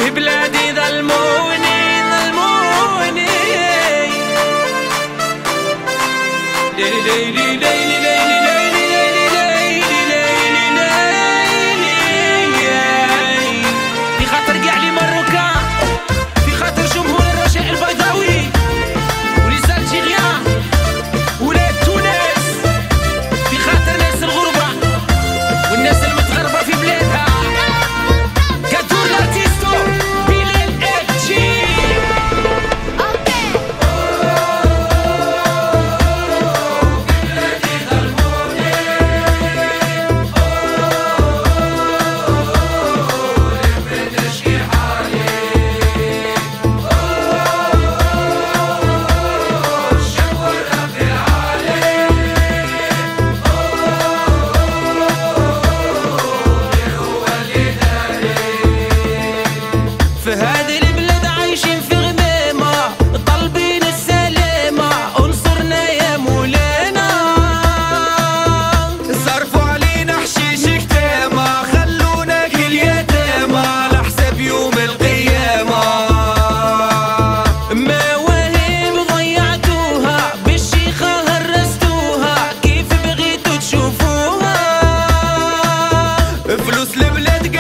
بلادي ظلموني ظلموني. ليلي ليلي ليلي ليلي في هذه البلاد عايشين في غمامة، طالبين السلامة، انصرنا يا مولانا. صرفوا علينا حشيش كتامة، خلونا كاليتامى لحساب يوم القيامة. مواهب ضيعتوها، بالشيخة هرستوها، كيف بغيتوا تشوفوها؟ فلوس البلاد